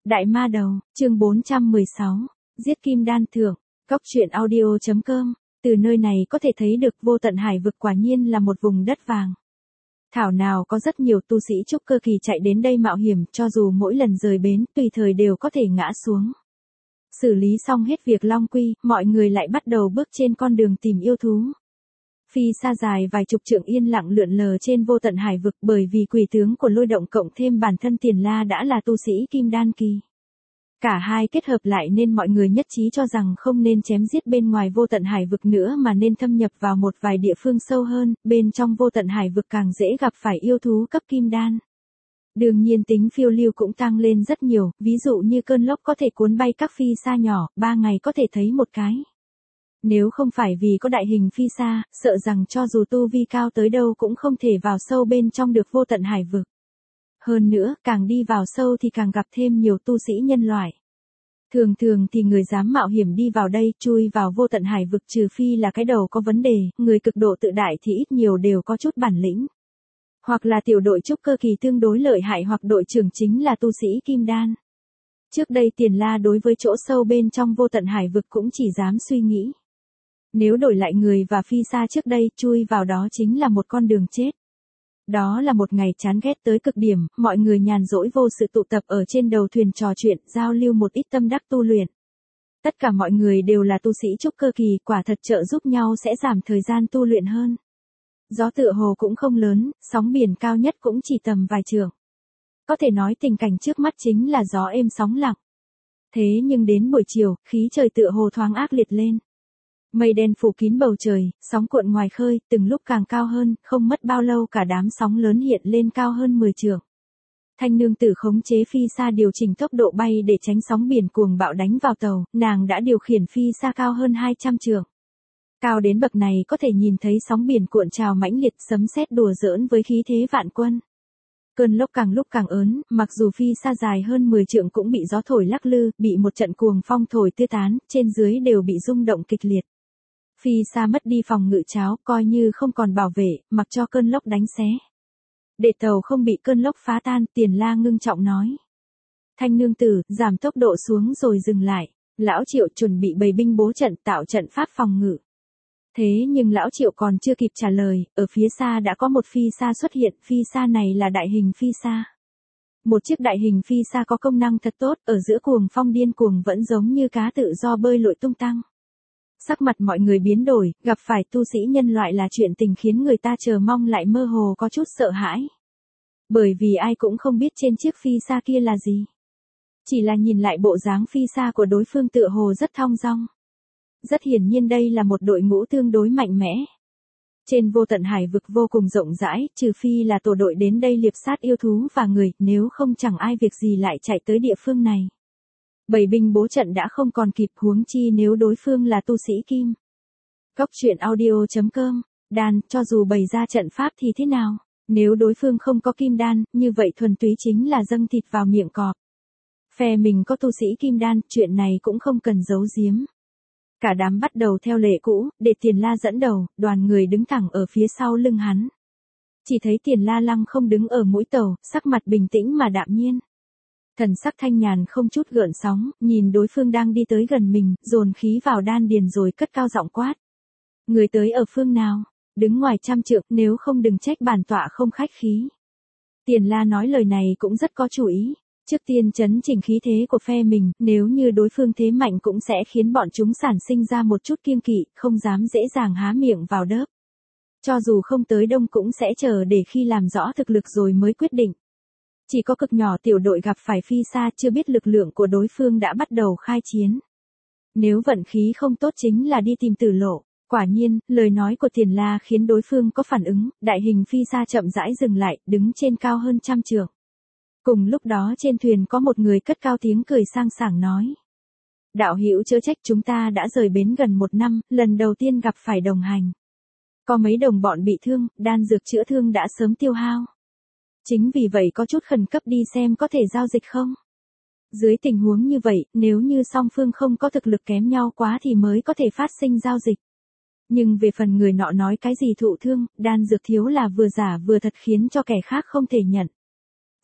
Đại ma đầu, chương 416, giết kim đan thượng, Cóc truyện audio.com, từ nơi này có thể thấy được vô tận hải vực quả nhiên là một vùng đất vàng. Thảo nào có rất nhiều tu sĩ trúc cơ kỳ chạy đến đây mạo hiểm, cho dù mỗi lần rời bến tùy thời đều có thể ngã xuống. Xử lý xong hết việc long quy, mọi người lại bắt đầu bước trên con đường tìm yêu thú. Phi xa dài vài chục trượng yên lặng lượn lờ trên vô tận hải vực, bởi vì quỷ tướng của lôi động cộng thêm bản thân Tiền La đã là tu sĩ kim đan kỳ. Cả hai kết hợp lại nên mọi người nhất trí cho rằng không nên chém giết bên ngoài vô tận hải vực nữa mà nên thâm nhập vào một vài địa phương sâu hơn, bên trong vô tận hải vực càng dễ gặp phải yêu thú cấp kim đan. Đương nhiên tính phiêu lưu cũng tăng lên rất nhiều, ví dụ như cơn lốc có thể cuốn bay các phi xa nhỏ, 3 ngày có thể thấy một cái. Nếu không phải vì có đại hình phi xa, sợ rằng cho dù tu vi cao tới đâu cũng không thể vào sâu bên trong được vô tận hải vực. Hơn nữa, càng đi vào sâu thì càng gặp thêm nhiều tu sĩ nhân loại. Thường thường thì người dám mạo hiểm đi vào đây, chui vào vô tận hải vực trừ phi là cái đầu có vấn đề, người cực độ tự đại thì ít nhiều đều có chút bản lĩnh. Hoặc là tiểu đội trúc cơ kỳ tương đối lợi hại hoặc đội trưởng chính là tu sĩ kim đan. Trước đây Tiền La đối với chỗ sâu bên trong vô tận hải vực cũng chỉ dám suy nghĩ. Nếu đổi lại người và phi xa trước đây, chui vào đó chính là một con đường chết. Đó là một ngày chán ghét tới cực điểm, mọi người nhàn rỗi vô sự tụ tập ở trên đầu thuyền trò chuyện, giao lưu một ít tâm đắc tu luyện. Tất cả mọi người đều là tu sĩ trúc cơ kỳ, quả thật trợ giúp nhau sẽ giảm thời gian tu luyện hơn. Gió tựa hồ cũng không lớn, sóng biển cao nhất cũng chỉ tầm vài trượng. Có thể nói tình cảnh trước mắt chính là gió êm sóng lặng. Thế nhưng đến buổi chiều, khí trời tựa hồ thoáng ác liệt lên. Mây đen phủ kín bầu trời, sóng cuộn ngoài khơi, từng lúc càng cao hơn, không mất bao lâu cả đám sóng lớn hiện lên cao hơn 10 trượng. Thanh nương tử khống chế phi xa điều chỉnh tốc độ bay để tránh sóng biển cuồng bạo đánh vào tàu, nàng đã điều khiển phi xa cao hơn 200 trượng. Cao đến bậc này có thể nhìn thấy sóng biển cuộn trào mãnh liệt, sấm sét đùa giỡn với khí thế vạn quân. Cơn lốc càng lúc càng ớn, mặc dù phi xa dài hơn 10 trượng cũng bị gió thổi lắc lư, bị một trận cuồng phong thổi tưa tán, trên dưới đều bị rung động kịch liệt. Phi xa mất đi phòng ngự cháo, coi như không còn bảo vệ, mặc cho cơn lốc đánh xé. Để tàu không bị cơn lốc phá tan, Tiền La ngưng trọng nói. Thanh nương tử, giảm tốc độ xuống rồi dừng lại. Lão Triệu chuẩn bị bày binh bố trận tạo trận pháp phòng ngự. Thế nhưng Lão Triệu còn chưa kịp trả lời, ở phía xa đã có một phi xa xuất hiện, phi xa này là đại hình phi xa. Một chiếc đại hình phi xa có công năng thật tốt, ở giữa cuồng phong điên cuồng vẫn giống như cá tự do bơi lội tung tăng. Sắc mặt mọi người biến đổi, gặp phải tu sĩ nhân loại là chuyện tình khiến người ta chờ mong lại mơ hồ có chút sợ hãi. Bởi vì ai cũng không biết trên chiếc phi xa kia là gì. Chỉ là nhìn lại bộ dáng phi xa của đối phương tựa hồ rất thong dong. Rất hiển nhiên đây là một đội ngũ tương đối mạnh mẽ. Trên vô tận hải vực vô cùng rộng rãi, trừ phi là tổ đội đến đây liệp sát yêu thú và người, nếu không chẳng ai việc gì lại chạy tới địa phương này. Bày binh bố trận đã không còn kịp, huống chi nếu đối phương là tu sĩ kim. Cóc truyện audio.com, đan, cho dù bày ra trận pháp thì thế nào? Nếu đối phương không có kim đan, như vậy thuần túy chính là dâng thịt vào miệng cọp. Phe mình có tu sĩ kim đan, chuyện này cũng không cần giấu giếm. Cả đám bắt đầu theo lệ cũ, để Tiền La dẫn đầu, đoàn người đứng thẳng ở phía sau lưng hắn. Chỉ thấy Tiền La lăng không đứng ở mũi tàu, sắc mặt bình tĩnh mà đạm nhiên. Thần sắc thanh nhàn không chút gợn sóng, nhìn đối phương đang đi tới gần mình, dồn khí vào đan điền rồi cất cao giọng quát. Người tới ở phương nào? Đứng ngoài 100 trượng, nếu không đừng trách bản tọa không khách khí. Tiền La nói lời này cũng rất có chủ ý. Trước tiên chấn chỉnh khí thế của phe mình, nếu như đối phương thế mạnh cũng sẽ khiến bọn chúng sản sinh ra một chút kiêng kỵ, không dám dễ dàng há miệng vào đớp. Cho dù không tới đông cũng sẽ chờ để khi làm rõ thực lực rồi mới quyết định. Chỉ có cực nhỏ tiểu đội gặp phải phi xa chưa biết lực lượng của đối phương đã bắt đầu khai chiến. Nếu vận khí không tốt chính là đi tìm tử lộ. Quả nhiên, lời nói của Tiền La khiến đối phương có phản ứng, đại hình phi xa chậm rãi dừng lại, đứng trên cao hơn 100 trượng. Cùng lúc đó trên thuyền có một người cất cao tiếng cười sang sảng nói. Đạo hữu chớ trách, chúng ta đã rời bến gần 1 năm, lần đầu tiên gặp phải đồng hành. Có mấy đồng bọn bị thương, đan dược chữa thương đã sớm tiêu hao. Chính vì vậy có chút khẩn cấp đi xem có thể giao dịch không. Dưới tình huống như vậy, nếu như song phương không có thực lực kém nhau quá thì mới có thể phát sinh giao dịch. Nhưng về phần người nọ nói cái gì thụ thương, đan dược thiếu là vừa giả vừa thật khiến cho kẻ khác không thể nhận.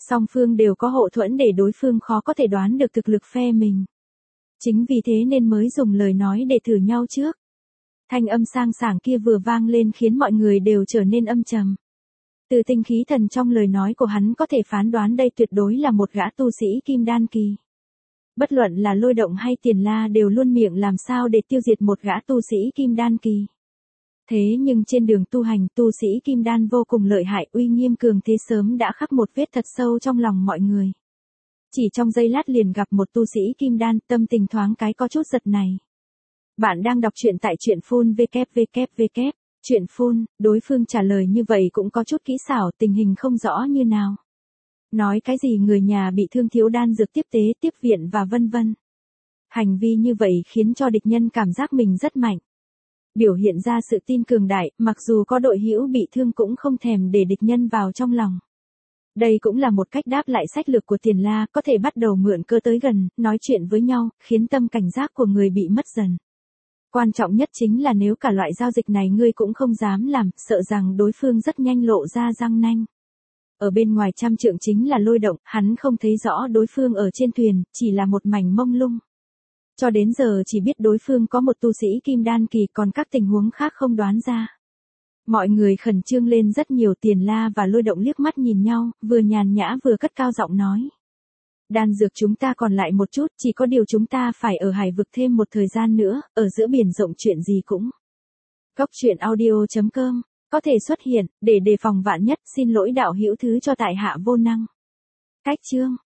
Song phương đều có hậu thuẫn để đối phương khó có thể đoán được thực lực phe mình. Chính vì thế nên mới dùng lời nói để thử nhau trước. Thanh âm sang sảng kia vừa vang lên khiến mọi người đều trở nên âm trầm. Từ tinh khí thần trong lời nói của hắn có thể phán đoán đây tuyệt đối là một gã tu sĩ kim đan kỳ. Bất luận là Lôi Động hay Tiền La đều luôn miệng làm sao để tiêu diệt một gã tu sĩ kim đan kỳ. Thế nhưng trên đường tu hành, tu sĩ kim đan vô cùng lợi hại, uy nghiêm cường thế sớm đã khắc một vết thật sâu trong lòng mọi người. Chỉ trong giây lát liền gặp một tu sĩ kim đan, tâm tình thoáng cái có chút giật này. Bạn đang đọc truyện tại truyện phun www. Truyện phun, đối phương trả lời như vậy cũng có chút kỹ xảo, tình hình không rõ như nào. Nói cái gì người nhà bị thương thiếu đan dược tiếp tế, tiếp viện và vân vân. Hành vi như vậy khiến cho địch nhân cảm giác mình rất mạnh. Biểu hiện ra sự tin cường đại, mặc dù có đội hữu bị thương cũng không thèm để địch nhân vào trong lòng. Đây cũng là một cách đáp lại sách lược của Tiền La, có thể bắt đầu mượn cơ tới gần, nói chuyện với nhau, khiến tâm cảnh giác của người bị mất dần. Quan trọng nhất chính là nếu cả loại giao dịch này ngươi cũng không dám làm, sợ rằng đối phương rất nhanh lộ ra răng nanh. Ở bên ngoài trăm trượng chính là Lôi Động, hắn không thấy rõ đối phương ở trên thuyền, chỉ là một mảnh mông lung. Cho đến giờ chỉ biết đối phương có một tu sĩ kim đan kỳ, còn các tình huống khác không đoán ra. Mọi người khẩn trương lên rất nhiều. Tiền La và Lôi Động liếc mắt nhìn nhau, vừa nhàn nhã vừa cất cao giọng nói. Đan dược chúng ta còn lại một chút, chỉ có điều chúng ta phải ở hải vực thêm một thời gian nữa, ở giữa biển rộng chuyện gì cũng. Góc truyện audio.com, có thể xuất hiện, để đề phòng vạn nhất, xin lỗi đạo hữu thứ cho tại hạ vô năng. Cách chương.